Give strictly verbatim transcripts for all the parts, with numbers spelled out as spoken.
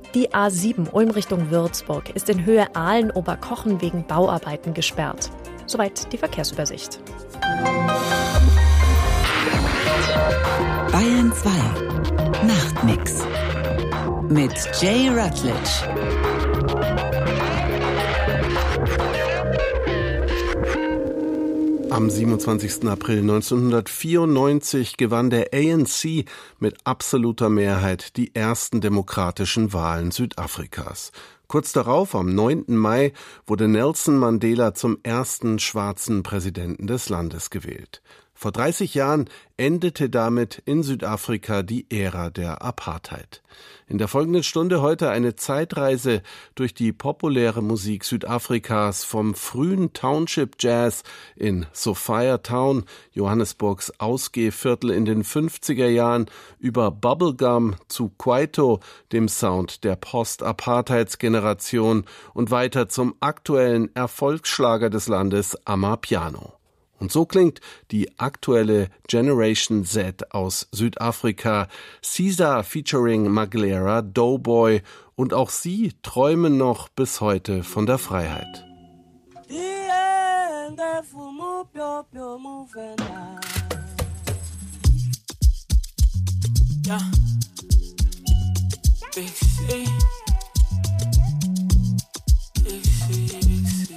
Die A sieben Ulm Richtung Würzburg ist in Höhe Aalen-Oberkochen wegen Bauarbeiten gesperrt. Soweit die Verkehrsübersicht. Bayern zwei Nachtmix mit Jay Rutledge. Am siebenundzwanzigsten April neunzehnhundertvierundneunzig gewann der A N C mit absoluter Mehrheit die ersten demokratischen Wahlen Südafrikas. Kurz darauf, am neunten Mai, wurde Nelson Mandela zum ersten schwarzen Präsidenten des Landes gewählt. Vor dreißig Jahren endete damit in Südafrika die Ära der Apartheid. In der folgenden Stunde heute eine Zeitreise durch die populäre Musik Südafrikas vom frühen Township Jazz in Sophiatown, Johannesburgs Ausgehviertel in den fünfziger Jahren, über Bubblegum zu Kwaito, dem Sound der Post-Apartheids-Generation, und weiter zum aktuellen Erfolgsschlager des Landes Amapiano. Und so klingt die aktuelle Generation Z aus Südafrika, SZA featuring Maglera Doughboy, und auch sie träumen noch bis heute von der Freiheit. Ja. Big C. Big C, Big C.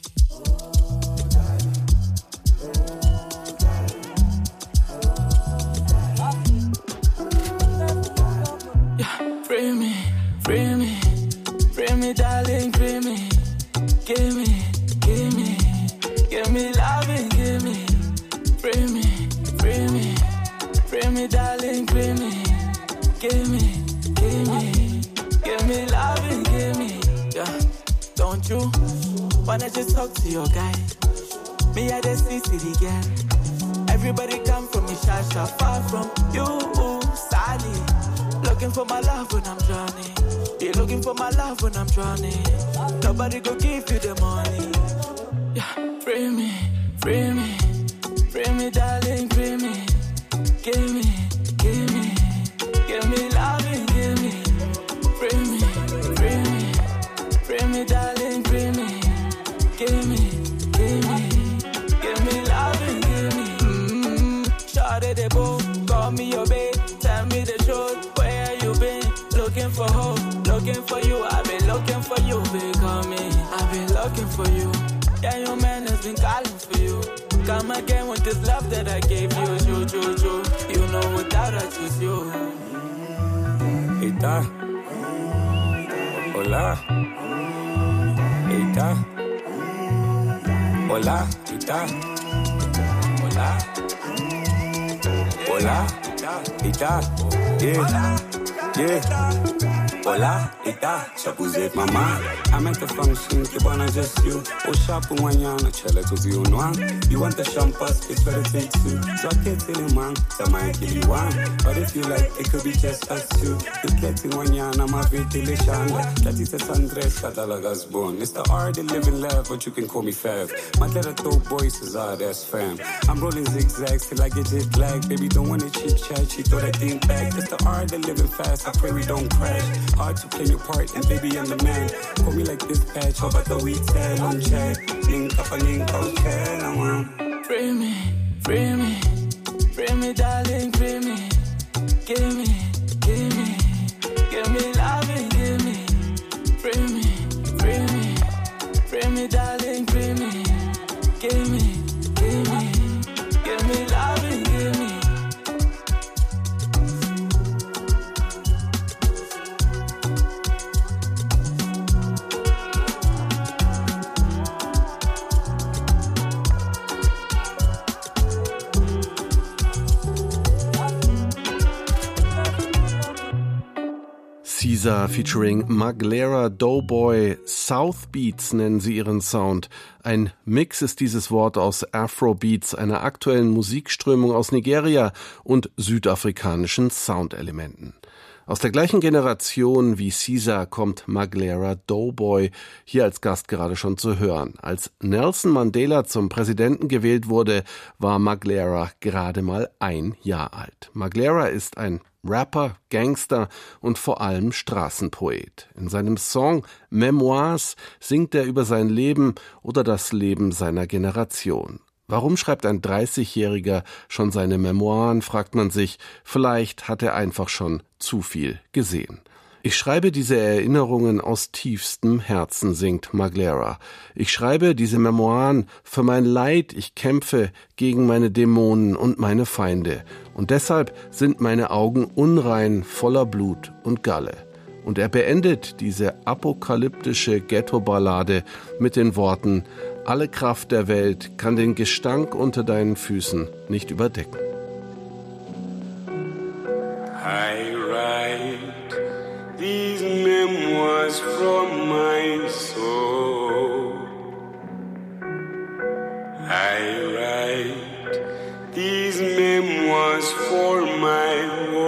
Free me, free me, free me, darling, free me. Give me, give me, give me loving, give me. Free me, free me, free me, darling, free me. Give me, give me, give me loving, give me. Yeah, don't you wanna just talk to your guy? Me I just see city girl. Everybody come from me, shy, shy, far from you, Sally. Looking for my love when I'm drowning. You're looking for my love when I'm drowning. Nobody go give you the money. Yeah, free me, free me, free me, darling, free me. Give me, give me, give me loving, give me. Free me, free me, free me, darling, free me. Give me, give me, give me loving, give me. Mm-hmm. Shawty the boom, call me your babe, tell me the truth. Looking for hope, looking for you. I've been looking for you, babe, call me. I've been looking for you. Yeah, your man has been calling for you. Come again with this love that I gave you. True, true, true. You know without I choose you. Eita. Hola. Eita. Hola. Eita. Hola. Hola. Eita. Yeah. Yeah, hola, ita, shabuze mama. I'm at the function, kibana just you. O shapu wanyana, chela to you no. You want the champagne, it's better take two. So I can't tell you man, tell my kill you one. But if you like, it could be just us two. You getting wanyana, my vitile shanda. That is a sundress, catalogas bone. It's the art of living life, but you can call me Fab. My little dope boys is our that's fam. I'm rolling zigzags till I get jet lag. Baby, don't wanna chit chat, she throw that thing back. It's the art of living fast. I pray we don't crash. Hard to play your part, and baby, I'm the man. Call me like this patch, how about the weed tell on chat? Link up and link out, chat, I want. Free me, free me, free me, darling, free me. Give me, give me, give me loving, give me. Free me, free me, free me, darling, free me. Give me, give me, give me loving, give me. SZA featuring Maglera Doughboy, South Beats nennen sie ihren Sound. Ein Mix ist dieses Wort aus Afrobeats, einer aktuellen Musikströmung aus Nigeria und südafrikanischen Soundelementen. Aus der gleichen Generation wie SZA kommt Maglera Doughboy, hier als Gast gerade schon zu hören. Als Nelson Mandela zum Präsidenten gewählt wurde, war Maglera gerade mal ein Jahr alt. Maglera ist ein Rapper, Gangster und vor allem Straßenpoet. In seinem Song Memoirs singt er über sein Leben oder das Leben seiner Generation. Warum schreibt ein dreißigjähriger schon seine Memoiren, fragt man sich. Vielleicht hat er einfach schon zu viel gesehen. Ich schreibe diese Erinnerungen aus tiefstem Herzen, singt Maglera. Ich schreibe diese Memoiren für mein Leid, ich kämpfe gegen meine Dämonen und meine Feinde. Und deshalb sind meine Augen unrein, voller Blut und Galle. Und er beendet diese apokalyptische Ghetto-Ballade mit den Worten: Alle Kraft der Welt kann den Gestank unter deinen Füßen nicht überdecken. I write these memoirs from my soul. I write these memoirs for my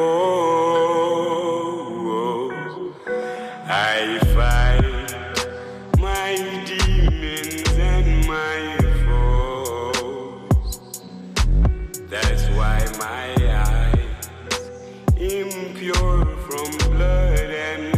woes. I fight my demons and my foes. That's why my eyes impure from blood and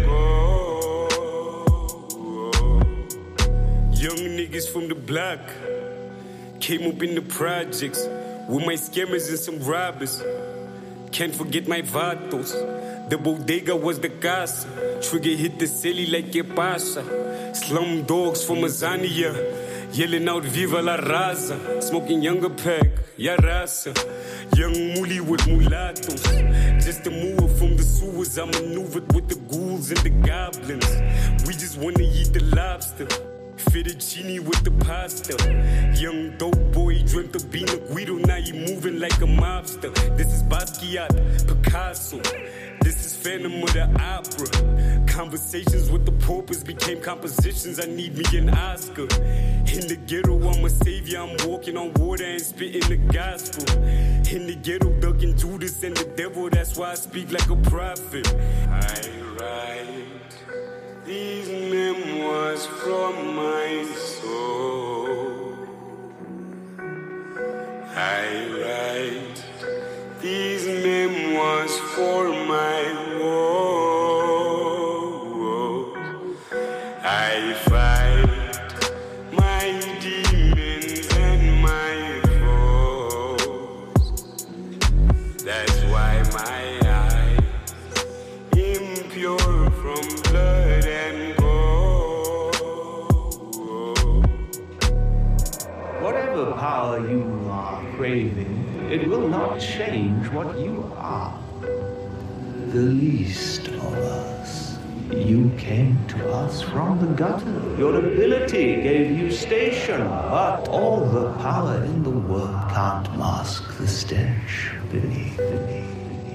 gold. Young niggas from the block came up in the projects with my scammers and some robbers. Can't forget my vatos. The bodega was the casa. Trigger hit the celly like a pasa. Slum dogs from Azania yelling out Viva la Raza. Smoking younger pack, ya raza. Young moolie with mulattoes. Just a move from the sewers, I maneuvered with the ghouls and the goblins. We just wanna eat the lobster. Fettuccine with the pasta. Young dope boy dreamt of being a Guido. Now he moving like a mobster. This is Basquiat, Picasso. This is Phantom of the Opera. Conversations with the paupers became compositions. I need me an Oscar. In the ghetto, I'm a savior. I'm walking on water and spitting the gospel. In the ghetto, ducking Judas and the devil. That's why I speak like a prophet. I write these memoirs from my soul. I write these memoirs for my woes. I fight my demons and my foes. That's why my eyes impure from blood and gold. Whatever power you are craving, it will not change what you are. The least of us. You came to us from the gutter. Your ability gave you station, but all the power in the world can't mask the stench beneath, beneath.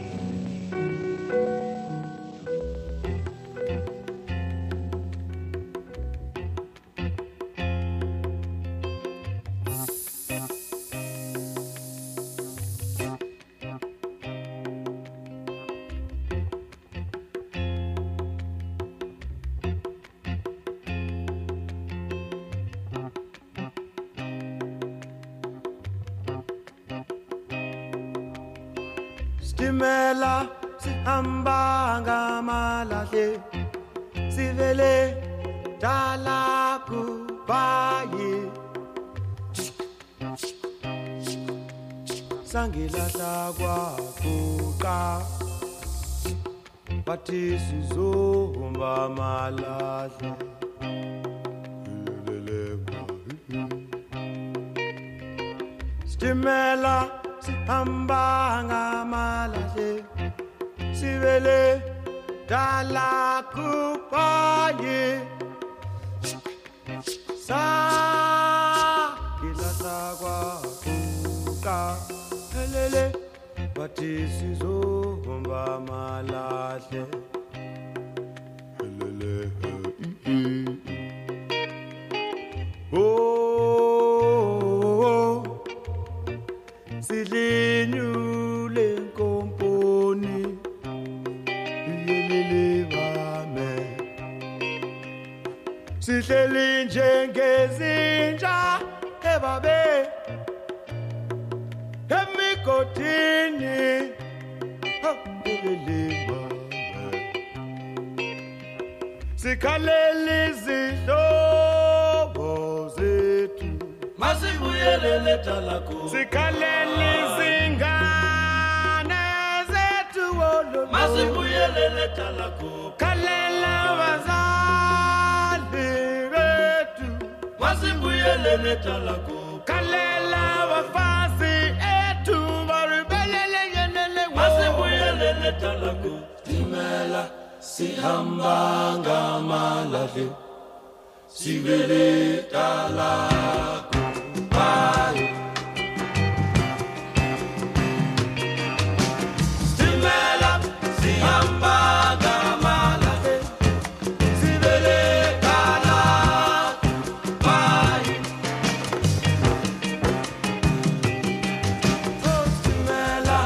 Stimela sihamba ngamalahle sivele dala kubaye sangilahla kwakuqa bathi sizohamba malahle Stimela sihamba ngamalahle sivele dala kubaye sa kilahla kwakuqa helele bathi sizohamba malahle helele oh Silenyule nkomponi yelele bame Sihleli njengezinja ebabe emigodini Sikhalele izihlobo zethu Masibuyelele talako Sikhalele izingane zethu wololo Masibuyelele talako Khalela bazali bethu Masibuyelele talako Khalela bafazi ethu baribelele yenele Masibuyelele talako Timela sihamba ngamalahle sivele talako bye Timela sihamba ngamalahle sivele talako bye Timela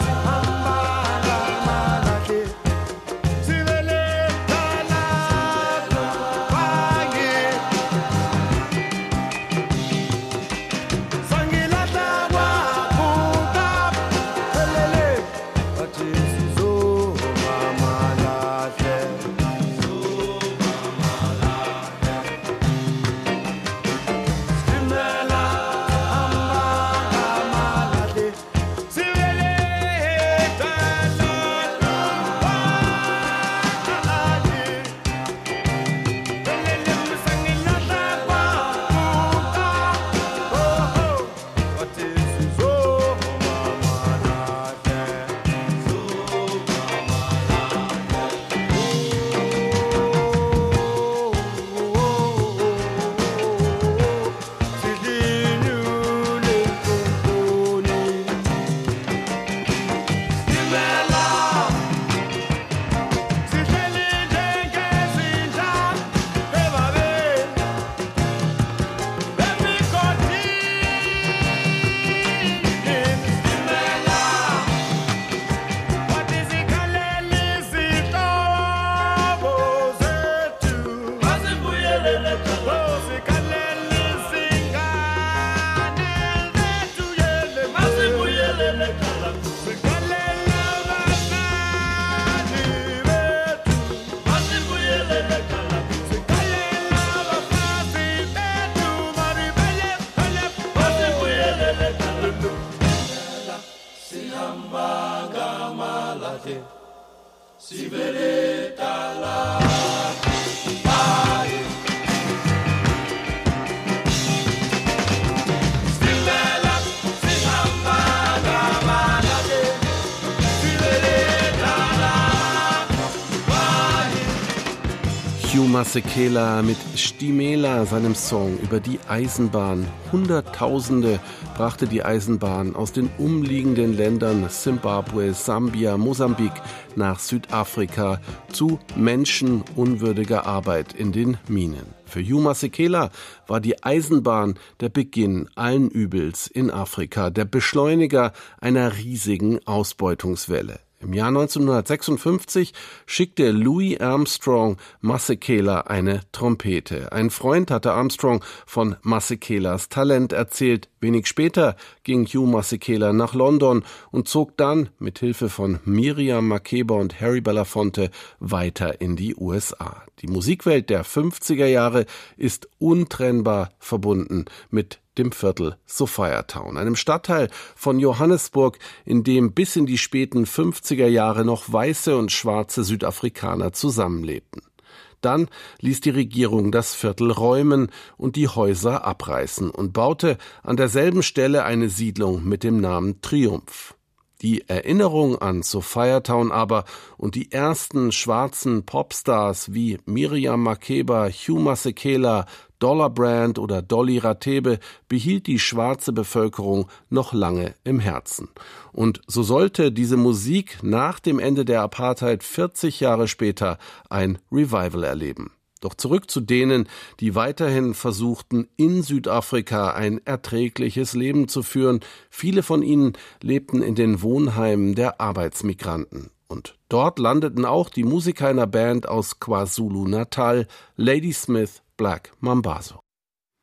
Hugh Masekela mit Stimela, seinem Song über die Eisenbahn. Hunderttausende brachte die Eisenbahn aus den umliegenden Ländern Simbabwe, Sambia, Mosambik nach Südafrika zu menschenunwürdiger Arbeit in den Minen. Für Hugh Masekela war die Eisenbahn der Beginn allen Übels in Afrika, der Beschleuniger einer riesigen Ausbeutungswelle. Im Jahr neunzehnhundertsechsundfünfzig schickte Louis Armstrong Masekela eine Trompete. Ein Freund hatte Armstrong von Masekelas Talent erzählt. Wenig später ging Hugh Masekela nach London und zog dann mit Hilfe von Miriam Makeba und Harry Belafonte weiter in die U S A. Die Musikwelt der fünfziger Jahre ist untrennbar verbunden mit dem Viertel Sophiatown, einem Stadtteil von Johannesburg, in dem bis in die späten fünfziger Jahre noch weiße und schwarze Südafrikaner zusammenlebten. Dann ließ die Regierung das Viertel räumen und die Häuser abreißen und baute an derselben Stelle eine Siedlung mit dem Namen Triumph. Die Erinnerung an Sophiatown aber und die ersten schwarzen Popstars wie Miriam Makeba, Hugh Masekela, Dollar Brand oder Dolly Ratebe behielt die schwarze Bevölkerung noch lange im Herzen. Und so sollte diese Musik nach dem Ende der Apartheid vierzig Jahre später ein Revival erleben. Doch zurück zu denen, die weiterhin versuchten, in Südafrika ein erträgliches Leben zu führen. Viele von ihnen lebten in den Wohnheimen der Arbeitsmigranten. Und dort landeten auch die Musiker einer Band aus KwaZulu-Natal, Ladysmith Black Mambazo.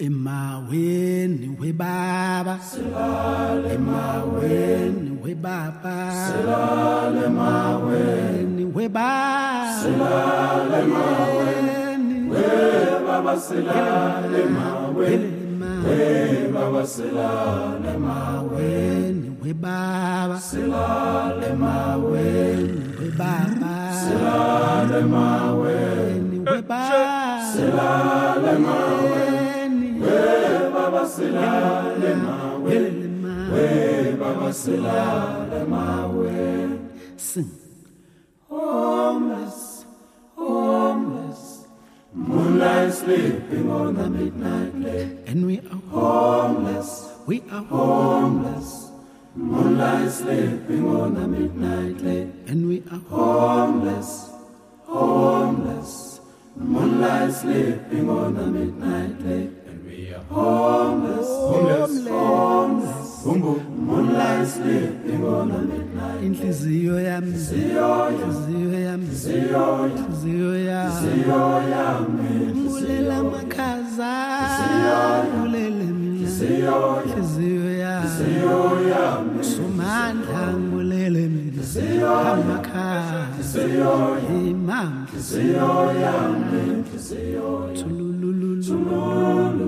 Emaweni webaba silale emaweni webaba silale emaweni webaba silale emaweni webaba silale emaweni webaba silale emaweni webaba silale emaweni webaba silale emaweni webaba silale emaweni Baba silale mawe, we Baba silale mawe. Sing. Homeless, homeless, moonlight sleeping on the midnight lake, and we are homeless. We are homeless, moonlight sleeping on the midnight lake, and we are homeless, homeless, moonlight sleeping on the midnight lake. Homeless, homeless, homeless, homeless, moonlight sleeping on the midnight. Inhliziyo yami, inhliziyo yami, inhliziyo yami, ngulela makhaza, ngulele mina, inhliziyo yami, sumandla ngulele mina, amakhaza, imam, inhliziyo yami, tulululu, tulululu.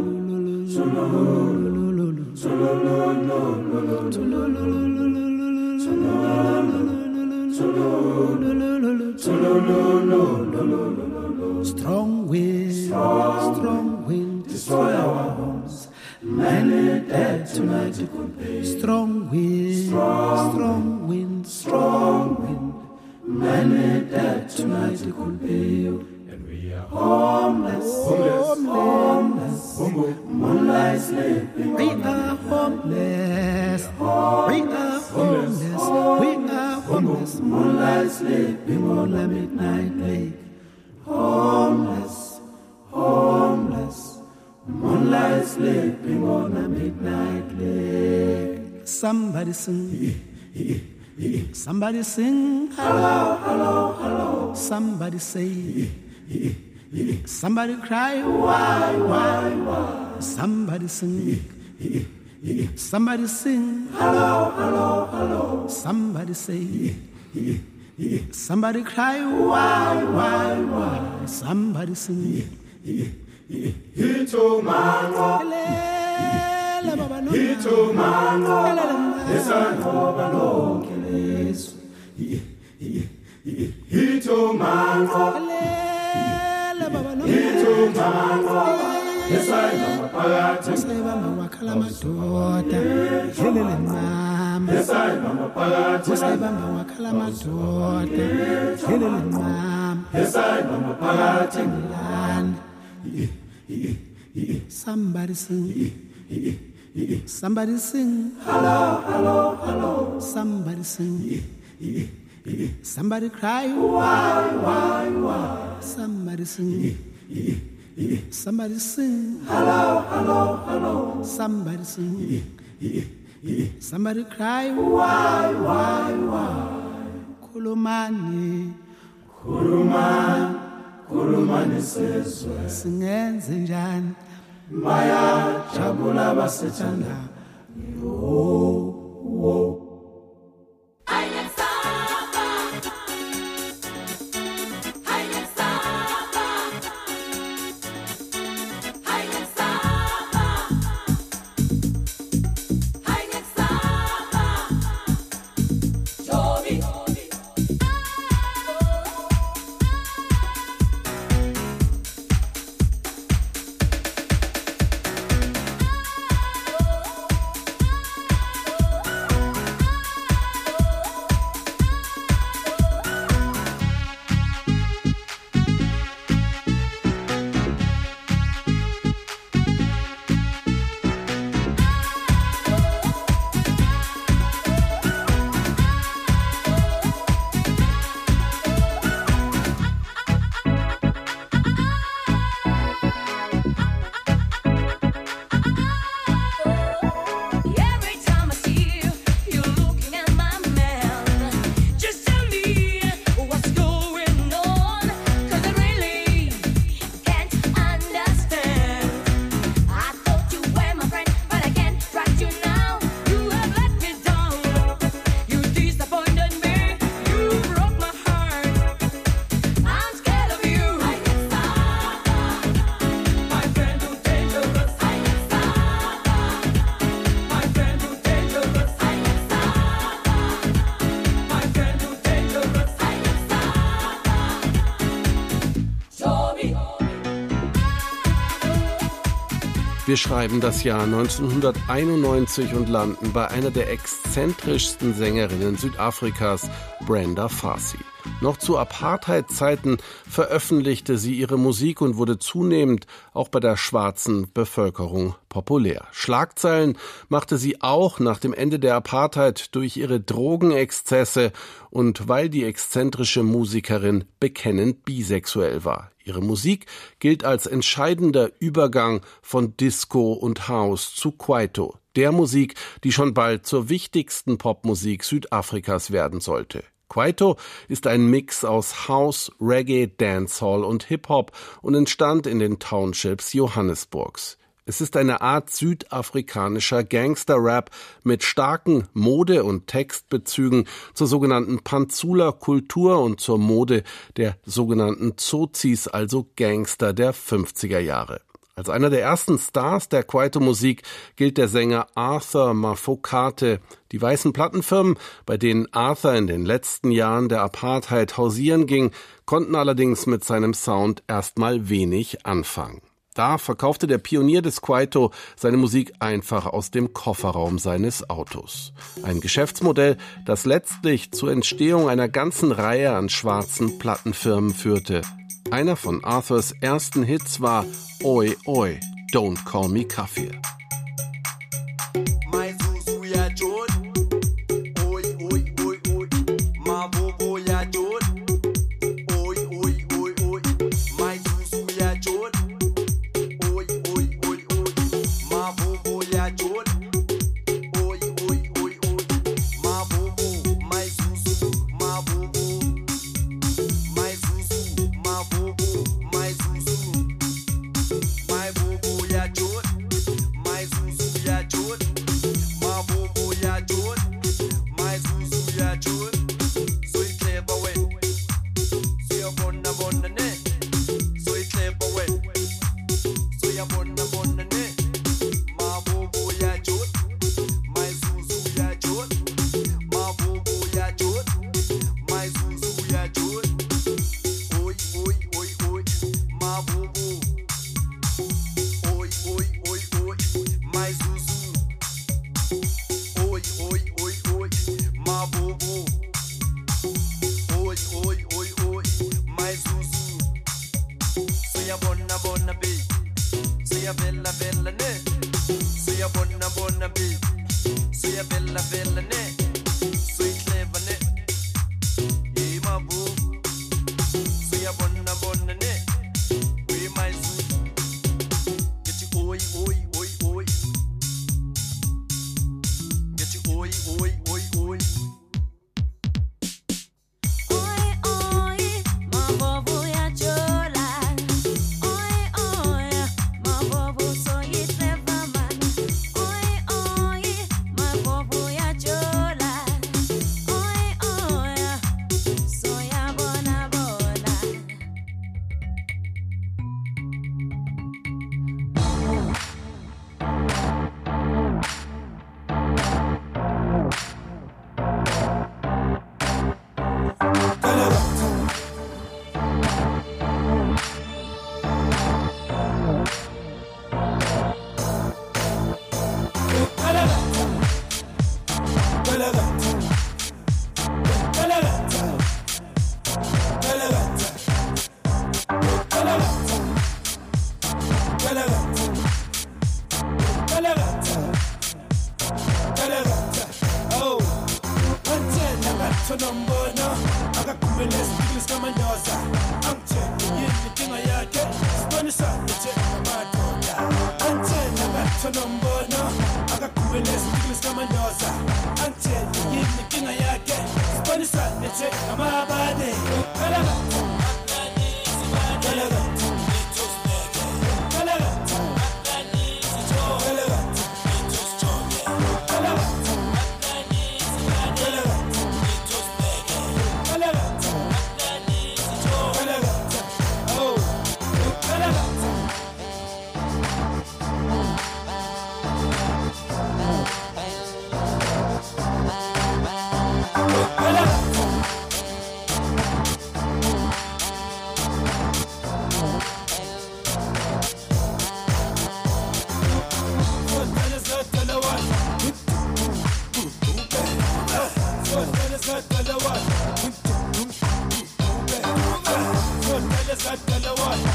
Strong wind, strong wind, destroy our homes. Many dead tonight it could be. Strong wind, strong wind, strong wind. Many dead tonight it could be. Homeless, homeless, homeless, homeless, moonlight sleeping. We are homeless, we are homeless, we are homeless, moonlight sleeping on the midnight lake. Homeless, homeless, moonlight sleeping on the midnight lake. Somebody sing, somebody sing, hello, hello, hello. Somebody say. Somebody cry, why, why, why? Somebody sing, somebody sing, hello, hello, hello. Somebody say, somebody cry, why, why, why? Somebody sing, Hito mano, Hito mano, Esano bano, Hito mano. Hito mano, esai mama pagati, esai mama wakala madota, helele mama, esai mama pagati, esai mama wakala madota, helele mama, esai mama pagati, land. Somebody sing, somebody sing, hello, hello, hello. Somebody sing. Somebody cry, why, why, why? Somebody sing, somebody sing, hello, hello, hello. Somebody sing, somebody cry, why, why, why? Kulumani, kulumani, kulumani sezwe. Singenze njani, maya jabula basechanda. Yo, wo. Wir schreiben das Jahr neunzehnhunderteinundneunzig und landen bei einer der exzentrischsten Sängerinnen Südafrikas, Brenda Fassie. Noch zu Apartheid-Zeiten veröffentlichte sie ihre Musik und wurde zunehmend auch bei der schwarzen Bevölkerung populär. Schlagzeilen machte sie auch nach dem Ende der Apartheid durch ihre Drogenexzesse und weil die exzentrische Musikerin bekennend bisexuell war. Ihre Musik gilt als entscheidender Übergang von Disco und House zu Kwaito, der Musik, die schon bald zur wichtigsten Popmusik Südafrikas werden sollte. Kwaito ist ein Mix aus House, Reggae, Dancehall und Hip-Hop und entstand in den Townships Johannesburgs. Es ist eine Art südafrikanischer Gangster-Rap mit starken Mode- und Textbezügen zur sogenannten Panzula-Kultur und zur Mode der sogenannten Tsotsis, also Gangster der fünfziger Jahre. Als einer der ersten Stars der Kwaito-Musik gilt der Sänger Arthur Mafokate. Die weißen Plattenfirmen, bei denen Arthur in den letzten Jahren der Apartheid hausieren ging, konnten allerdings mit seinem Sound erstmal wenig anfangen. Da verkaufte der Pionier des Kwaito seine Musik einfach aus dem Kofferraum seines Autos. Ein Geschäftsmodell, das letztlich zur Entstehung einer ganzen Reihe an schwarzen Plattenfirmen führte. Einer von Arthurs ersten Hits war Oi Oi, Don't Call Me Kafir.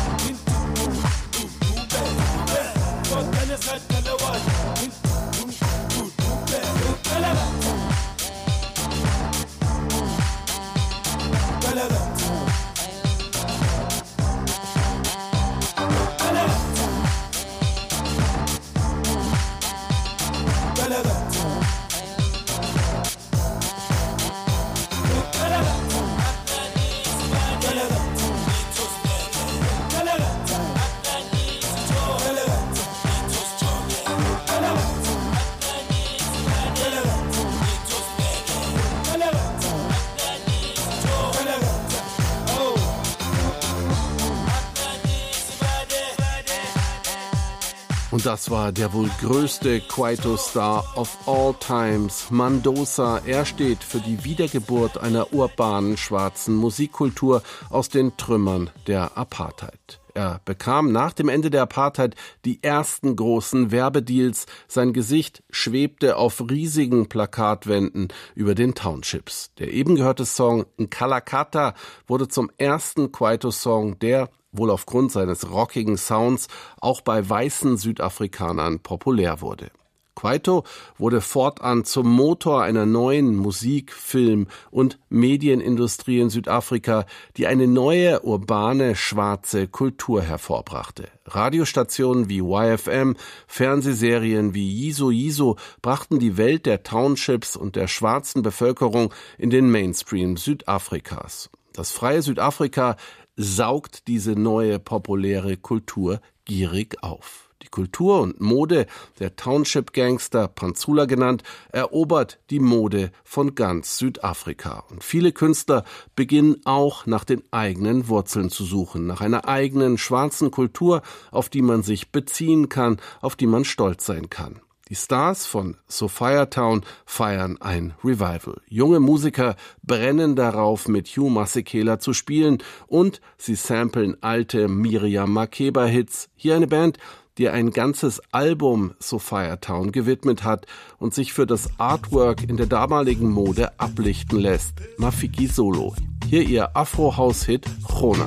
Und das war der wohl größte Kwaito-Star of all times, Mandosa. Er steht für die Wiedergeburt einer urbanen schwarzen Musikkultur aus den Trümmern der Apartheid. Er bekam nach dem Ende der Apartheid die ersten großen Werbedeals. Sein Gesicht schwebte auf riesigen Plakatwänden über den Townships. Der eben gehörte Song Nkalakata wurde zum ersten Kwaito-Song, der wohl aufgrund seines rockigen Sounds auch bei weißen Südafrikanern populär wurde. Kwaito wurde fortan zum Motor einer neuen Musik-, Film- und Medienindustrie in Südafrika, die eine neue, urbane, schwarze Kultur hervorbrachte. Radiostationen wie Y F M, Fernsehserien wie Yiso Yiso brachten die Welt der Townships und der schwarzen Bevölkerung in den Mainstream Südafrikas. Das freie Südafrika saugt diese neue populäre Kultur gierig auf. Die Kultur und Mode der Township-Gangster, Pantsula genannt, erobert die Mode von ganz Südafrika. Und viele Künstler beginnen auch nach den eigenen Wurzeln zu suchen, nach einer eigenen schwarzen Kultur, auf die man sich beziehen kann, auf die man stolz sein kann. Die Stars von Sophiatown feiern ein Revival. Junge Musiker brennen darauf, mit Hugh Masekela zu spielen, und sie samplen alte Miriam Makeba-Hits. Hier eine Band, die ein ganzes Album Sophiatown gewidmet hat und sich für das Artwork in der damaligen Mode ablichten lässt. Mafiki Solo. Hier ihr Afro-House-Hit Chona.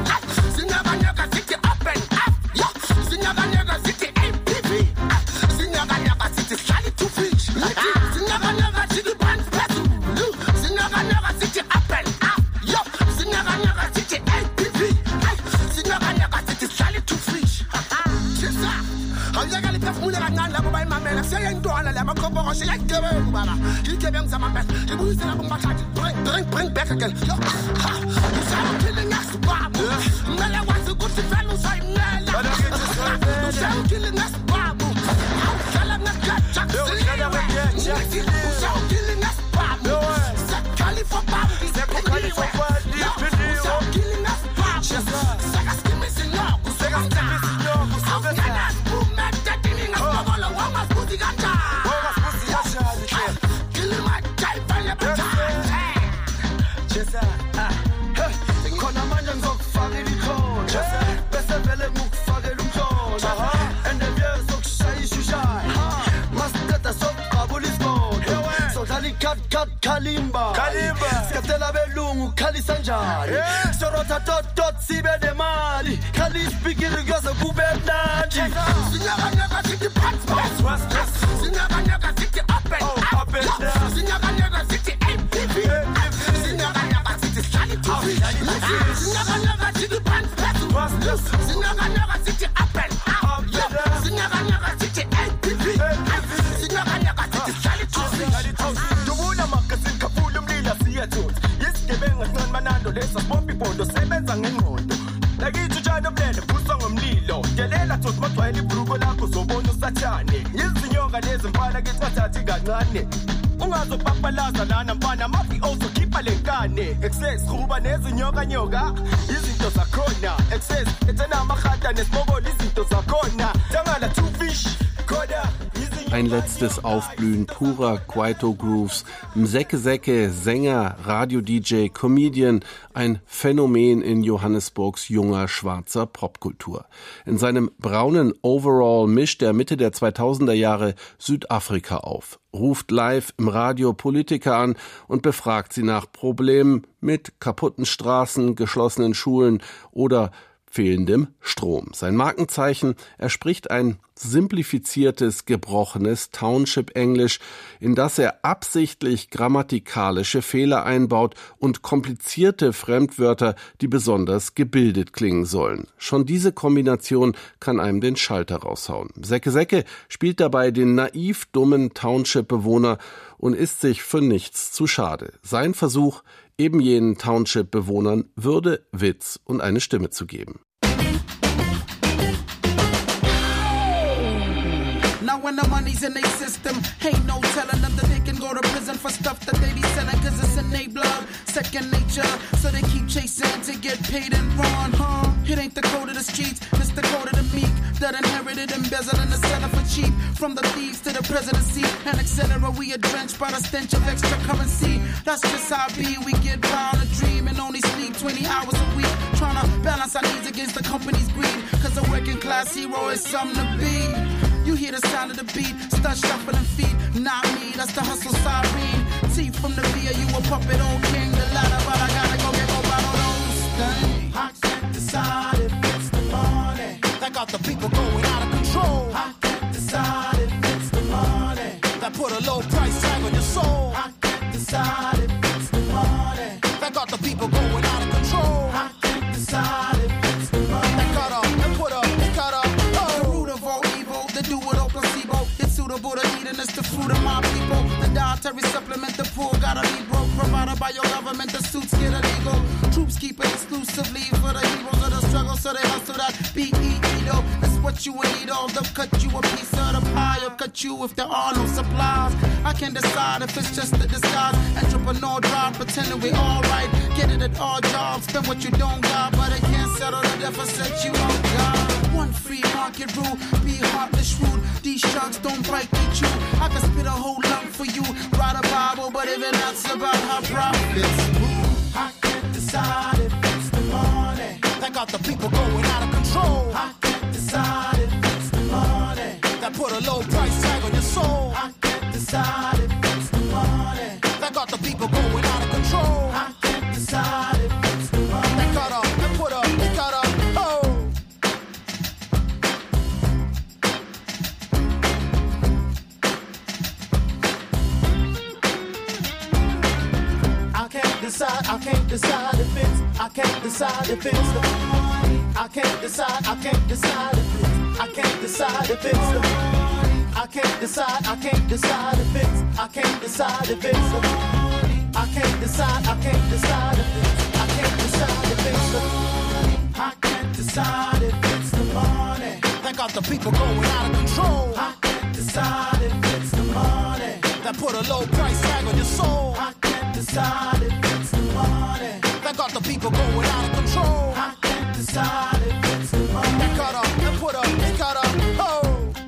Sing Mela saying Donna, I'm a couple of saying Giving Baba. You give him some best. You will say, bring, bring, bring back again. You sound killing us, Bob. Mela was a good fellow, say Mela. You sound killing us, Bob. I'll tell him that Jack. You sound killing us, Bob. Set Cali for Bob. Set Cali for Bob. You sound killing us, Bob. Sega skim is in love. Sega skim is in love. How can I boom that that thing? I'm going to walk my pussy gata. Killing my type by the time. Just ah. Kona manja ngokufaka ilikhoja. Bese vele ngukufaka lumhlola. And the years sokushayisha ushaya. Masitata sokubabula isikole. Sodlala ikat kat kalimba. Skatela belungu khalisa njani. Sorota dot dot sibe nemali. Khalis bigiri kuyoze kube mnandi. Sinyaka nyaka sithi pants pants. Sinyaka nyaka sithi up and up. Sinyaka nyaka sithi A P V. Sinyaka nyaka sithi slally T V. Sinyaka nyaka sithi pants pants. Sinyaka nyaka sithi up and up. Sinyaka nyaka sithi A P V. Sinyaka nyaka sithi slally T V. Dubula magazine kapula umlila siyathu. Yesigebenga sincane manando lesa bombi bondo sebenza ngengqondo. Lakithi njalo blende busa ngomlilo. Delela thothi magcwele ibruko lakho zobona usathane. Izinyonga lezi mfana kithi bathathi kancane. Ungazopapalaza lana mfana mafi ozokhipha lenkane. Excess khuba nezinyoka nyoka. Izinto zakhona. Excess ethena amahata nesibokolo izinto zakhona. Dangala two fish. Koda. Ein letztes Aufblühen purer Kwaito Grooves. Mseke Seke, Sänger, Radio-D J, Comedian, ein Phänomen in Johannesburgs junger schwarzer Popkultur. In seinem braunen Overall mischt er Mitte der zweitausender Jahre Südafrika auf, ruft live im Radio Politiker an und befragt sie nach Problemen mit kaputten Straßen, geschlossenen Schulen oder fehlendem Strom. Sein Markenzeichen, er spricht ein simplifiziertes, gebrochenes Township-Englisch, in das er absichtlich grammatikalische Fehler einbaut und komplizierte Fremdwörter, die besonders gebildet klingen sollen. Schon diese Kombination kann einem den Schalter raushauen. Seke Seke spielt dabei den naiv dummen Township-Bewohner und ist sich für nichts zu schade. Sein Versuch, eben jenen Township-Bewohnern Würde, Witz und eine Stimme zu geben. Now when the money's in their system, ain't no telling them that they can go to prison for stuff that they be selling, cause it's in their blood, second nature, so they keep chasing to get paid and run, huh? It ain't the code of the streets, it's the code of the meek, that inherited embezzling and selling for cheap, from the thieves to the presidency, and et cetera. We are drenched by the stench of extra currency, that's just how it be, we get by on a dream and only sleep twenty hours a week, trying to balance our needs against the company's greed, cause a working class hero is something to be. You hear the sound of the beat, start shuffling feet. Not me, that's the hustle siren. T from the V, you a puppet old king. The ladder, but I gotta go get over all those things. I can't decide if it's the money that got the people going out of control. I can't decide if it's the money that put a low price tag on your soul. I can't decide if it's the money that got the people going out of control. I can't decide if it's the money that got up and put up and cut up. The root of all evil, the do it all placebo. It's suitable to eat and it's the fruit of my people. The dietary supplement, the poor gotta be broke. Provided by your government, the suits get illegal. Troops keep it exclusively for the heroes of the struggle, so they hustle that B E E though. That's what you would need, all they'll cut you a piece of the pie or cut you if there are no supplies. I can decide if it's just a disguise. Entrepreneur drive, pretending we all right. Get it at all jobs, spend what you don't got, but it can't settle the deficit you don't got. One free market rule, be heartless rude. These sharks don't bite, they chew. I can spit a whole lump for you. Write a Bible, but even that's about how profits move. I can't decide if it's the money that got the people going out of control. I can't decide if it's the money that put a low price tag on your soul. I can't decide if it's the money that got the people going out of control. I can't decide if it's the money that got up and put up and cut up. Oh. I can't decide, I can't decide if it's, I can't decide if it's the money. I can't decide, I can't decide if it's, I can't decide if it's the money. I can't decide, I can't decide if it's, I can't decide if it's the money. I can't decide, I can't decide if it's, I can't decide if it's the money. I can't decide if it's the money. That got the people going out of control. I can't decide if it's the money. That put a low price tag on your soul. I can't decide if it's the money. That got the people going out of control. I can't decide if it's the money. They cut up, they put up, they cut up, oh.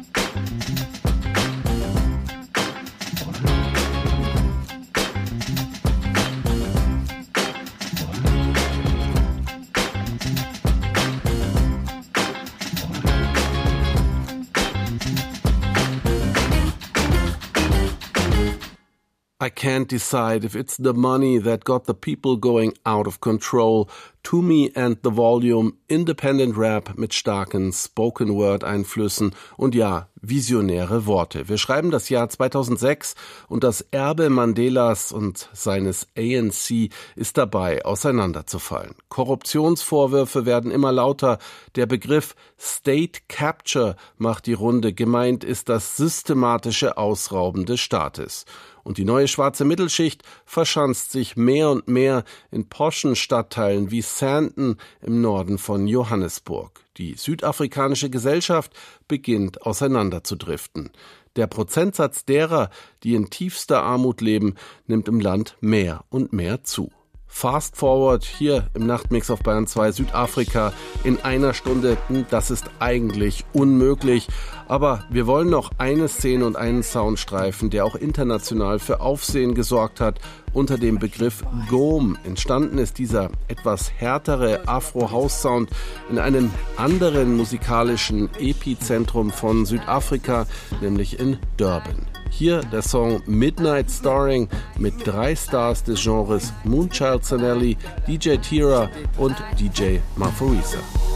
I can't decide if it's the money that got the people going out of control. To Me and the Volume, Independent Rap mit starken Spoken-Word-Einflüssen und ja, visionäre Worte. Wir schreiben das Jahr zweitausendsechs und das Erbe Mandelas und seines A N C ist dabei, auseinanderzufallen. Korruptionsvorwürfe werden immer lauter. Der Begriff State Capture macht die Runde. Gemeint ist das systematische Ausrauben des Staates. Und die neue schwarze Mittelschicht verschanzt sich mehr und mehr in poschen Stadtteilen wie Sandton im Norden von Johannesburg. Die südafrikanische Gesellschaft beginnt auseinanderzudriften. Der Prozentsatz derer, die in tiefster Armut leben, nimmt im Land mehr und mehr zu. Fast Forward hier im Nachtmix auf Bayern zwei Südafrika in einer Stunde, das ist eigentlich unmöglich. Aber wir wollen noch eine Szene und einen Soundstreifen, der auch international für Aufsehen gesorgt hat. Unter dem Begriff Gqom entstanden ist dieser etwas härtere Afro-House-Sound in einem anderen musikalischen Epizentrum von Südafrika, nämlich in Durban. Hier der Song Midnight Starring mit drei Stars des Genres, Moonchild Sanelli, D J Tira und D J Maphorisa.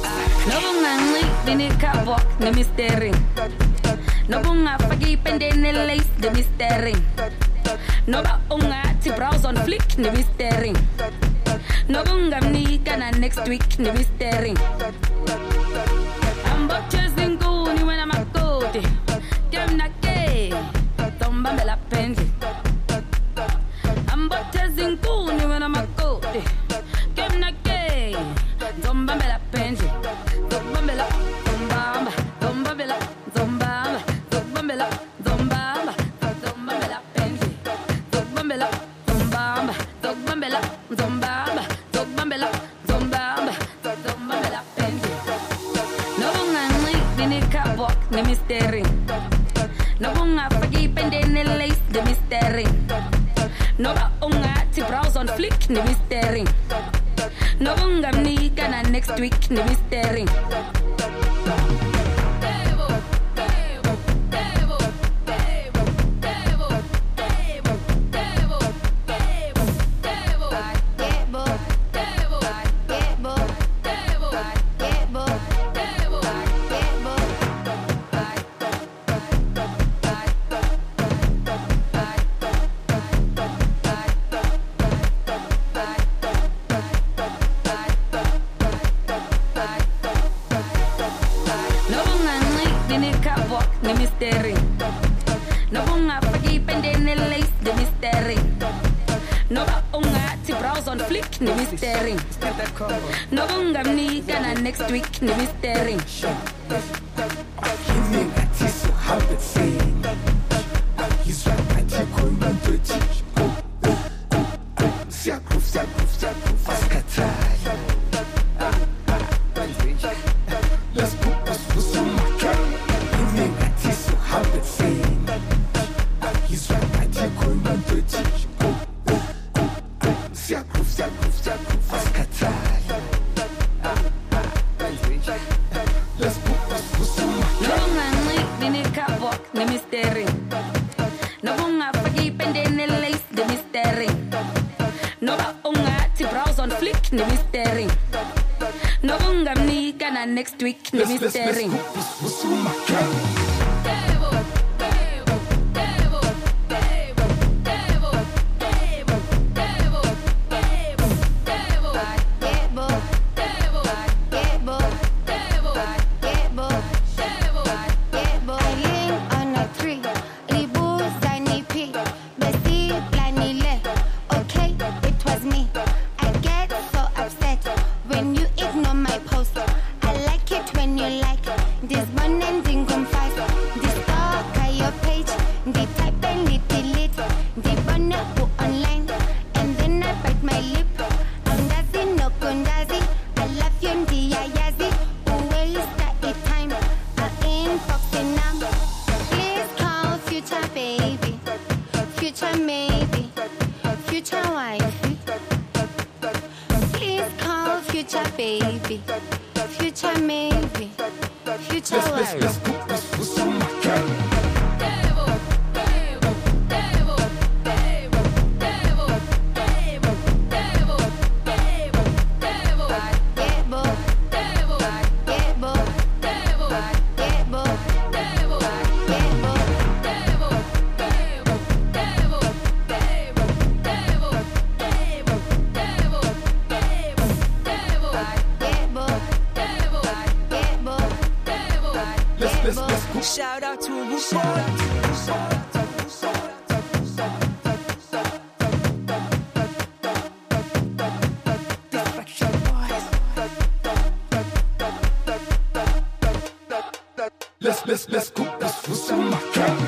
Zomba me la penzi. I'm bottezing kuni when I'm a cote. Kem na gay. Zomba me la penzi. Zomba me la. Zomba. Zomba me la. Zomba. Zomba me la. Zomba. Zomba me la penzi. Zomba me la. Zomba. Zomba me la. Zomba. Zomba me la. Zomba. Zomba me la penzi. No ngani bini kabok ne misteri. No bunga fagi pende ne lace de misteri. No ba unga ti browse on flick ne misteri. No bunga mni gana next week ne misteri. No bunga mni gana next week ne misteri. Next week, the mystery. On a tree. baby. Future maybe. Future love. Shout out to a shout out Let's let's let's cook this for some maca.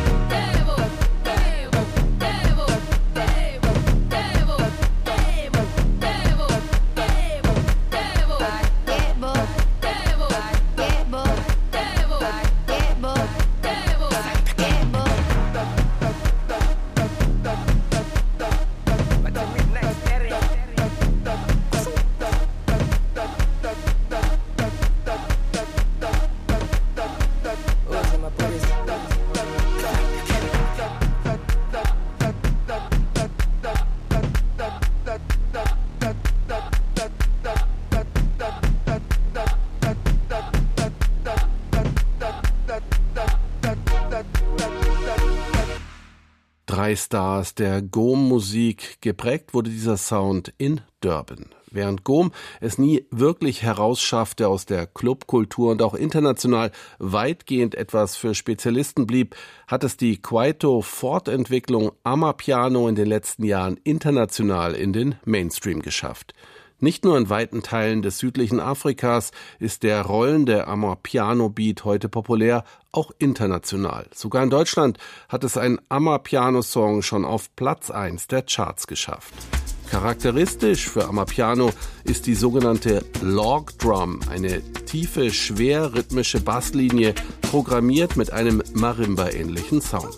Drei Stars der Goom-Musik. Geprägt wurde dieser Sound in Durban. Während Goom es nie wirklich herausschaffte aus der Clubkultur und auch international weitgehend etwas für Spezialisten blieb, hat es die Kwaito-Fortentwicklung Amapiano in den letzten Jahren international in den Mainstream geschafft. Nicht nur in weiten Teilen des südlichen Afrikas ist der rollende Amapiano-Beat heute populär, auch international. Sogar in Deutschland hat es ein Amapiano-Song schon auf Platz eins der Charts geschafft. Charakteristisch für Amapiano ist die sogenannte Log Drum, eine tiefe, schwer rhythmische Basslinie, programmiert mit einem Marimba-ähnlichen Sound.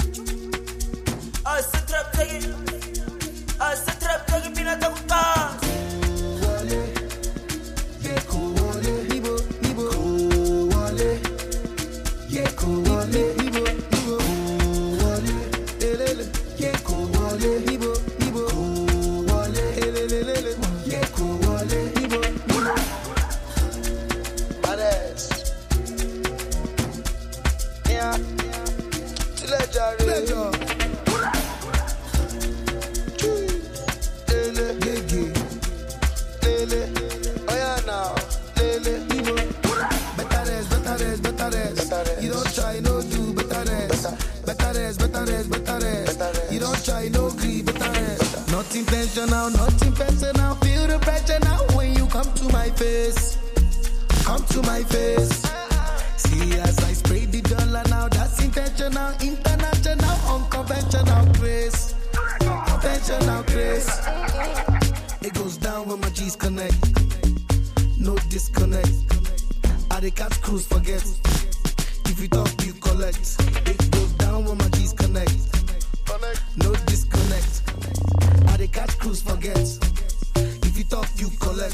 Not intentional, not intentional. Feel the pressure now when you come to my face. Come to my face. See as I spray the dollar now, that's intentional. International, unconventional grace. Conventional grace. It goes down when my G's connect. No disconnect. I the catch cruise forget. If you talk, you collect. It goes down when my G's connect. No disconnect. I the catch cruise forget. If you talk, you collect.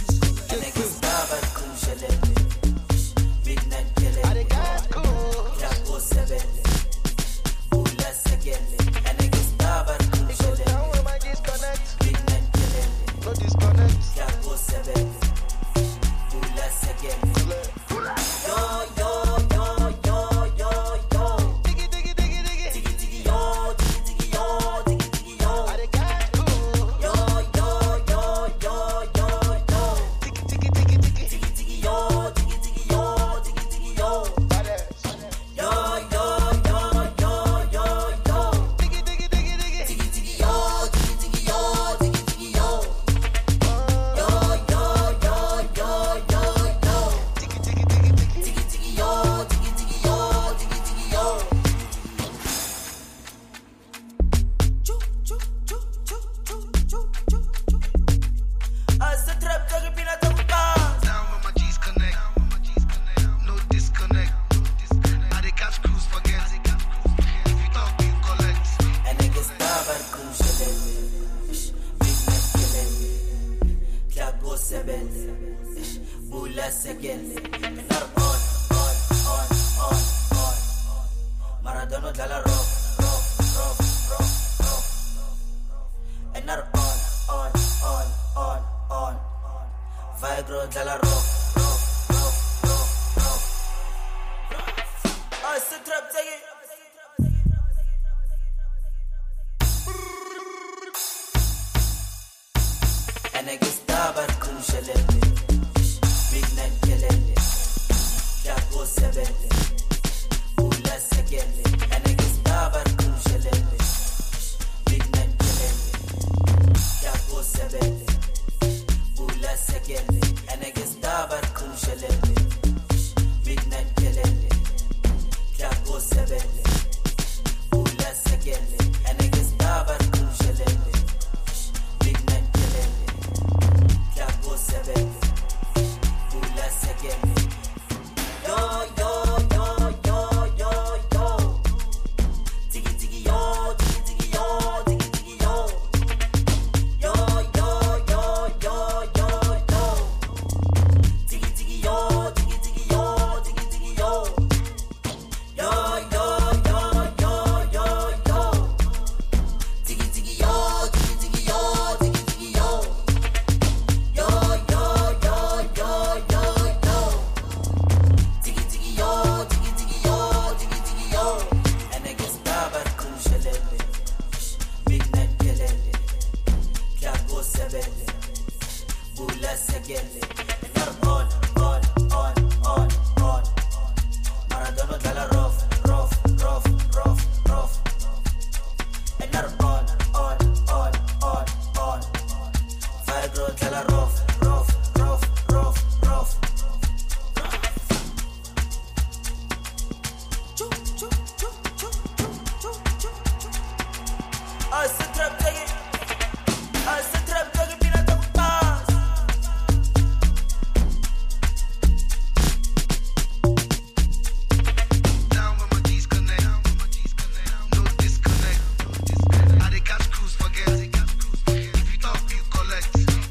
Yo, yo, tela rough, rough, rough, rough, rough. I sit trap take it. And I guess dabar kun shalele, big night kelele, kago sebele, ula segele. And I guess dabar kun shalele, big night kelele, kago sebele, ula segele. And I guess dabar kun shalele, big night kelele, kago sebele, ula segele. And I guess dabar kun shalele, big night kelele. Yo, yo, yo, yo, yo, yo. Tiki, tiki, yo, tiki, tiki, yo, tiki, tiki, yo. Yo, yo, yo, yo, yo, yo. Tiki, tiki, yo, tiki, tiki, yo, tiki, tiki, yo. Yo, yo, yo, yo, yo, yo. Tiki, tiki, yo, tiki, tiki, yo, tiki, tiki, yo. Yo, yo, yo, yo, yo, yo. Tiki, tiki, yo, tiki, tiki, yo, tiki, tiki, yo. And I guess dabar kun shalele, big night kelele, kago sebele, bula segele. And you're on, on, on, on, on. Maradona tala rough, rough, rough, rough, rough. And you're on, on, on, on, on. Fire girl tala rough, rough, rough, rough, rough. I sit trap take it. I sit trap take it. Pina to pass. Down with my disconnect. No disconnect. I dey catch cruise forget. If you talk, you collect.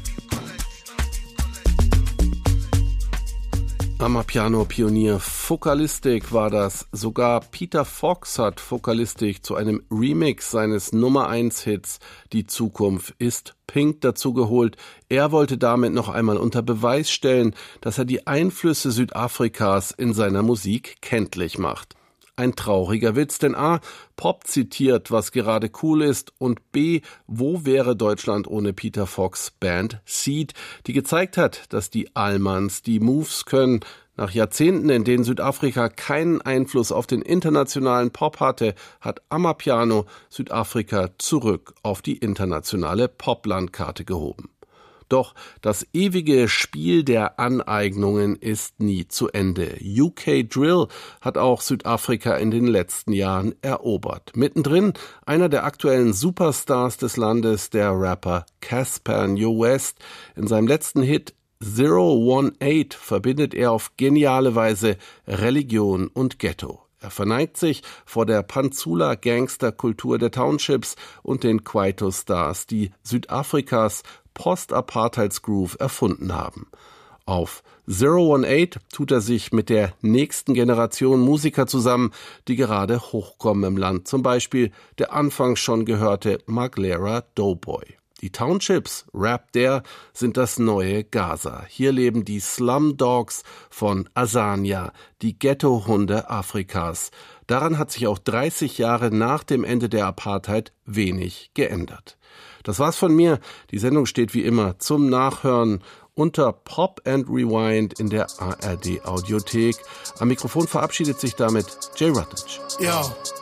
Amapiano-Pionier Focalistic war das. Sogar Peter Fox hat Focalistic zu einem Remix seines Nummer eins Hits Die Zukunft ist Pink dazu geholt. Er wollte damit noch einmal unter Beweis stellen, dass er die Einflüsse Südafrikas in seiner Musik kenntlich macht. Ein trauriger Witz, denn A, Pop zitiert, was gerade cool ist, und B, wo wäre Deutschland ohne Peter Fox' Band Seed, die gezeigt hat, dass die Allmans die Moves können. Nach Jahrzehnten, in denen Südafrika keinen Einfluss auf den internationalen Pop hatte, hat Amapiano Südafrika zurück auf die internationale Poplandkarte gehoben. Doch das ewige Spiel der Aneignungen ist nie zu Ende. U K Drill hat auch Südafrika in den letzten Jahren erobert. Mittendrin einer der aktuellen Superstars des Landes, der Rapper Casper New West. In seinem letzten Hit zero one eight verbindet er auf geniale Weise Religion und Ghetto. Er verneigt sich vor der Panzula-Gangster-Kultur der Townships und den Kwaito-Stars, die Südafrikas Post-Apartheids-Groove erfunden haben. Auf zero one eight tut er sich mit der nächsten Generation Musiker zusammen, die gerade hochkommen im Land. Zum Beispiel der anfangs schon gehörte Maglera Doughboy. Die Townships, rappt er, sind das neue Gaza. Hier leben die Slumdogs von Azania, die Ghetto-Hunde Afrikas. Daran hat sich auch dreißig Jahre nach dem Ende der Apartheid wenig geändert. Das war's von mir. Die Sendung steht wie immer zum Nachhören unter Pop and Rewind in der A R D Audiothek. Am Mikrofon verabschiedet sich damit Jay Rutledge. Ja.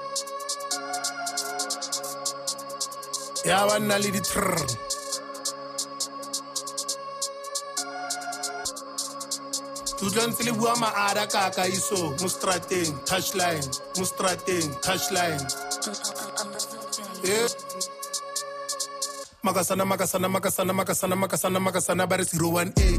Ja, wanna li di trrr. Tutlan sili bua ma ada kaka iso mustrateng touchline mustrateng touchline. Yeah. Makasana makasana makasana makasana makasana makasana bare zero one eight.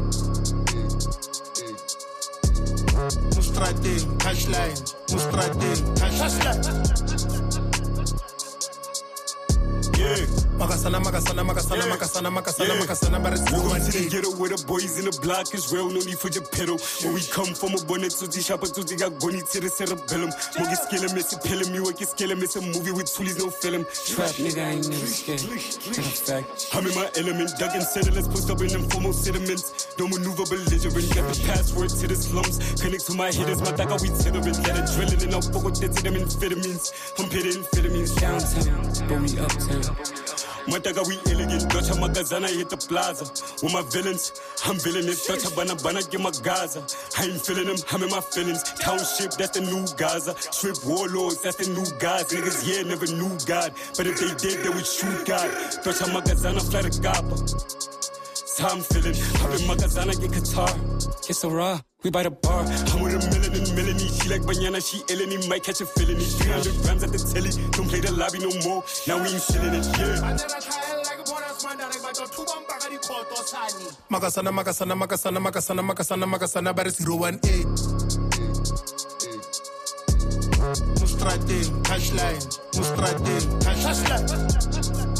Mustrateng touchline mustrateng touchline. Yeah. Makasana, makasana, makasana, makasana, makasana, makasana, but it's Welcome to the ghetto where the boys in the block is real, no need for your pedal. Where we come from a bonnet to the shop, to the goni to the cerebellum. Mogi skill him, miss a pill him, you work your skill him, it's a movie with toolies, no film. Trap nigga, I ain't never scared. That's a fact. I'm in my element, dug and settle, let's post up in them formal sediments. Don't maneuver belligerent, get the password to the slums. Connect to my hitters, my daga we tethering. Let it drill it and I'll fuck with them amphetamines. I'm pitting amphetamines downtown, but we uptown. Mataga we elegant, Dutch Magazana hit the plaza. With my villains, I'm villainous. Dutch Bana Bana give my Gaza. I ain't feeling them, I'm in my feelings. Township, that's the new Gaza. Strip warlords, that's the new guys. Niggas, yeah, never knew God. But if they did, then we shoot God. Dutch Magazana fly the Gapa. That's how I'm feeling. I'm in Magazana, get Qatar. It's so raw. We by the bar. I'm with a million and Melanie. She like banana, she Eleni. Might catch a felony. three hundred grams at the telly. Don't play the lobby no more. Now we ain't chilling it, yeah. Makasana, makasana, makasana, makasana, makasana, makasana, but it's zero one eight. Mustrate, cashline, mustrate, cashline.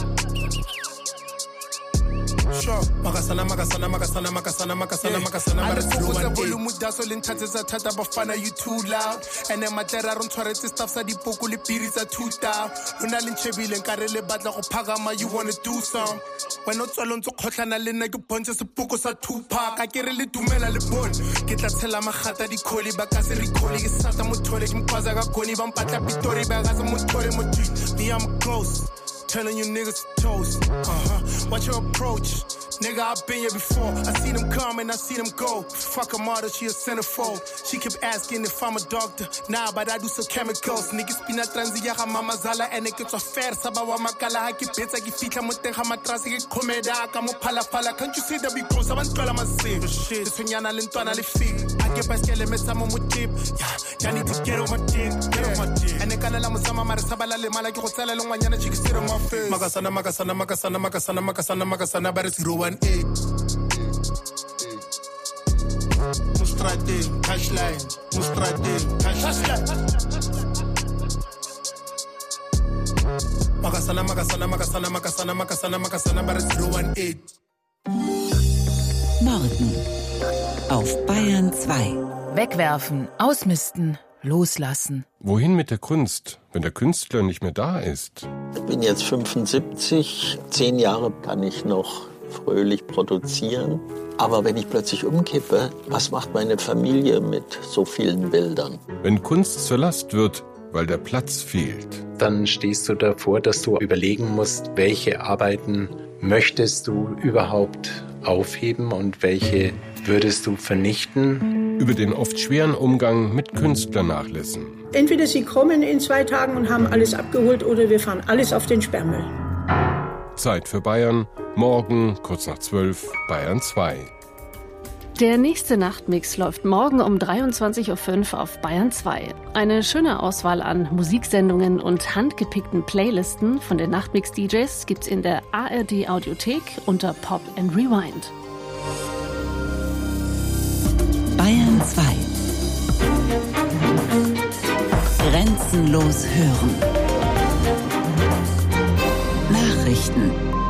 Sure. Makasana, makasana, makasana, makasana, makasana, makasana, but it's zero one eight. Volume daso lenthatsa thata bafana you too loud. And then matera ron tshwaretse stuff sa dipoko le piri tsa two down. Una le nchebile nkare le batla go phagama you wanna do some. When o tswalo ntse khotlana le nna ke pontshe sepoko sa Tupac. A kere le dumela le bon. Ke tla tshela magata di kholi ba ka se re kholi ke sata mothole ke mphaza ka goni ba mpatla pitori ba ka se mothole motho. Me I'm close. Telling you niggas to toast. Uh-huh. Watch your approach. Nigga, I've been here before. I seen them come and I seen them go. Fuck a mother, she a centerfold. She kept asking if I'm a doctor. Nah, but I do some chemicals. Niggas pina transi ya mama zala and it gets a fair. Saba wa makala haki pizza ki fika mute ha matrasi ki komeda ka mo pala pala. Can't you see that we close? I'm twala masive. Shit, this nyana lentwana le fit. I get baskele mesa mo mutip. Yeah, ya need to get on my dick, get on my dick. And ekana la musama mara sabala le mala ki go tsela le ngwanyana chiki sira mo face. Makasana, makasana, makasana, makasana, makasana, makasana, but it's zero one eight. Mustrate, cashline, mustrate, cashline. Makasana, makasana, makasana, makasana, makasana, makasana, but it's zero one eight. Morden auf Bayern zwei. Wegwerfen, ausmisten, loslassen. Wohin mit der Kunst, wenn der Künstler nicht mehr da ist? Ich bin jetzt fünfundsiebzig, zehn Jahre kann ich noch fröhlich produzieren. Aber wenn ich plötzlich umkippe, was macht meine Familie mit so vielen Bildern? Wenn Kunst zur Last wird, weil der Platz fehlt. Dann stehst du davor, dass du überlegen musst, welche Arbeiten möchtest du überhaupt aufheben und welche würdest du vernichten? Über den oft schweren Umgang mit Künstlernachlässen. Entweder sie kommen in zwei Tagen und haben alles abgeholt oder wir fahren alles auf den Sperrmüll. Zeit für Bayern, morgen kurz nach zwölf, Bayern zwei. Der nächste Nachtmix läuft morgen um dreiundzwanzig Uhr fünf auf Bayern zwei. Eine schöne Auswahl an Musiksendungen und handgepickten Playlisten von den Nachtmix-D Js gibt's in der A R D-Audiothek unter Pop and Rewind. Bayern zwei. Grenzenlos hören. Nachrichten.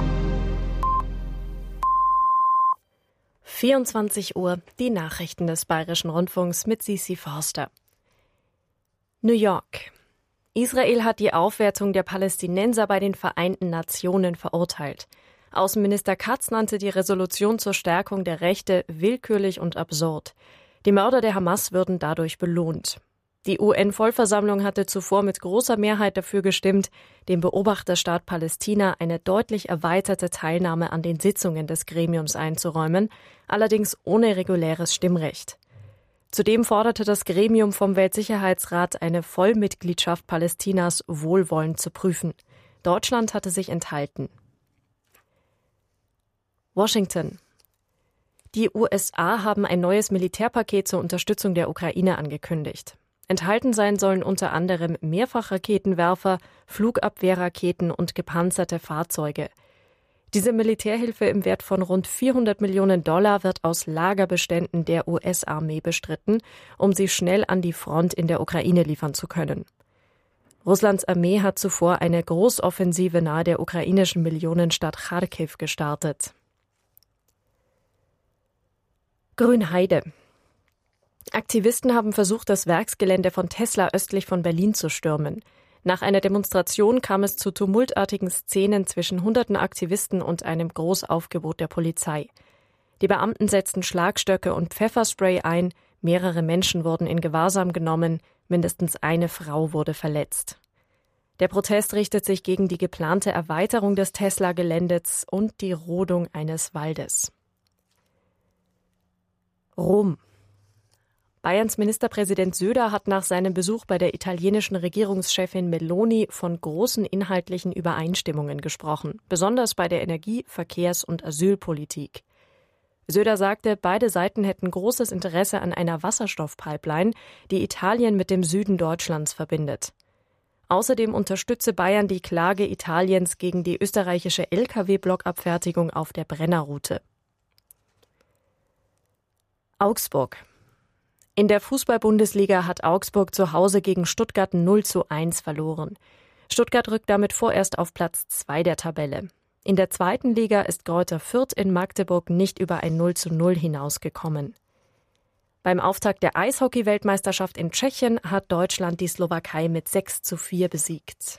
vierundzwanzig Uhr, die Nachrichten des Bayerischen Rundfunks mit Sisi Forster. New York. Israel hat die Aufwertung der Palästinenser bei den Vereinten Nationen verurteilt. Außenminister Katz nannte die Resolution zur Stärkung der Rechte willkürlich und absurd. Die Mörder der Hamas würden dadurch belohnt. Die U N-Vollversammlung hatte zuvor mit großer Mehrheit dafür gestimmt, dem Beobachterstaat Palästina eine deutlich erweiterte Teilnahme an den Sitzungen des Gremiums einzuräumen, allerdings ohne reguläres Stimmrecht. Zudem forderte das Gremium vom Weltsicherheitsrat, eine Vollmitgliedschaft Palästinas wohlwollend zu prüfen. Deutschland hatte sich enthalten. Washington. Die U S A haben ein neues Militärpaket zur Unterstützung der Ukraine angekündigt. Enthalten sein sollen unter anderem Mehrfachraketenwerfer, Flugabwehrraketen und gepanzerte Fahrzeuge. Diese Militärhilfe im Wert von rund vierhundert Millionen Dollar wird aus Lagerbeständen der U S-Armee bestritten, um sie schnell an die Front in der Ukraine liefern zu können. Russlands Armee hat zuvor eine Großoffensive nahe der ukrainischen Millionenstadt Charkiw gestartet. Grünheide. Aktivisten haben versucht, das Werksgelände von Tesla östlich von Berlin zu stürmen. Nach einer Demonstration kam es zu tumultartigen Szenen zwischen hunderten Aktivisten und einem Großaufgebot der Polizei. Die Beamten setzten Schlagstöcke und Pfefferspray ein, mehrere Menschen wurden in Gewahrsam genommen, mindestens eine Frau wurde verletzt. Der Protest richtet sich gegen die geplante Erweiterung des Tesla-Geländes und die Rodung eines Waldes. Rom. Bayerns Ministerpräsident Söder hat nach seinem Besuch bei der italienischen Regierungschefin Meloni von großen inhaltlichen Übereinstimmungen gesprochen, besonders bei der Energie-, Verkehrs- und Asylpolitik. Söder sagte, beide Seiten hätten großes Interesse an einer Wasserstoffpipeline, die Italien mit dem Süden Deutschlands verbindet. Außerdem unterstütze Bayern die Klage Italiens gegen die österreichische L K W-Blockabfertigung auf der Brennerroute. Augsburg. In der Fußball-Bundesliga hat Augsburg zu Hause gegen Stuttgart null zu eins verloren. Stuttgart rückt damit vorerst auf Platz zwei der Tabelle. In der zweiten Liga ist Greuther Fürth in Magdeburg nicht über ein null zu null hinausgekommen. Beim Auftakt der Eishockey-Weltmeisterschaft in Tschechien hat Deutschland die Slowakei mit sechs zu vier besiegt.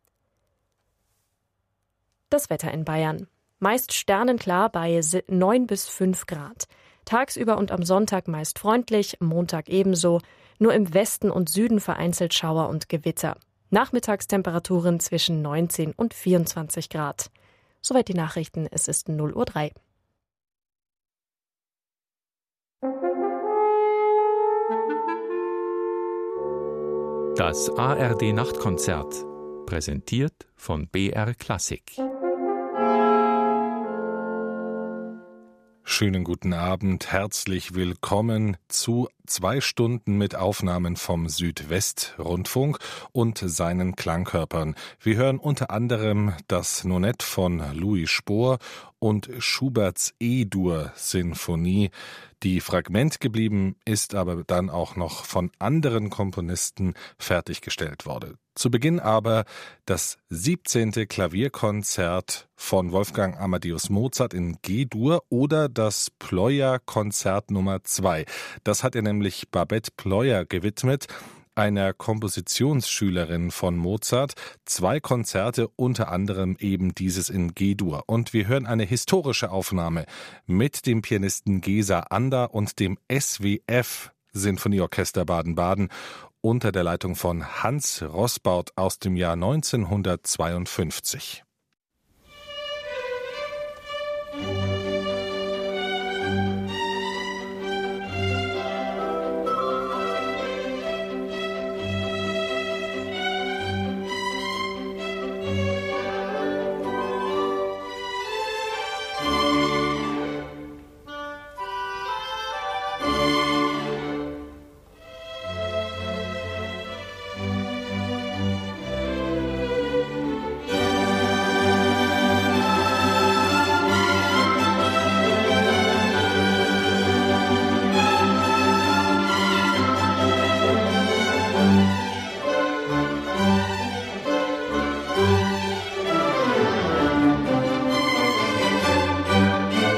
Das Wetter in Bayern. Meist sternenklar bei neun bis fünf Grad. Tagsüber und am Sonntag meist freundlich, Montag ebenso, nur im Westen und Süden vereinzelt Schauer und Gewitter. Nachmittagstemperaturen zwischen neunzehn und vierundzwanzig Grad. Soweit die Nachrichten, es ist null Uhr drei. Das A R D-Nachtkonzert, präsentiert von B R Klassik. Schönen guten Abend, herzlich willkommen zu zwei Stunden mit Aufnahmen vom Südwestrundfunk und seinen Klangkörpern. Wir hören unter anderem das Nonett von Louis Spohr und Schuberts E-Dur-Sinfonie, die Fragment geblieben ist, aber dann auch noch von anderen Komponisten fertiggestellt wurde. Zu Beginn aber das siebzehnte Klavierkonzert von Wolfgang Amadeus Mozart in G-Dur oder das Pleuer-Konzert Nummer zwei. Das hat er nämlich Babette Pleuer gewidmet, einer Kompositionsschülerin von Mozart. Zwei Konzerte, unter anderem eben dieses in G-Dur. Und wir hören eine historische Aufnahme mit dem Pianisten Gesa Ander und dem S W F Sinfonieorchester Baden-Baden unter der Leitung von Hans Roßbaut aus dem Jahr neunzehnhundertzweiundfünfzig.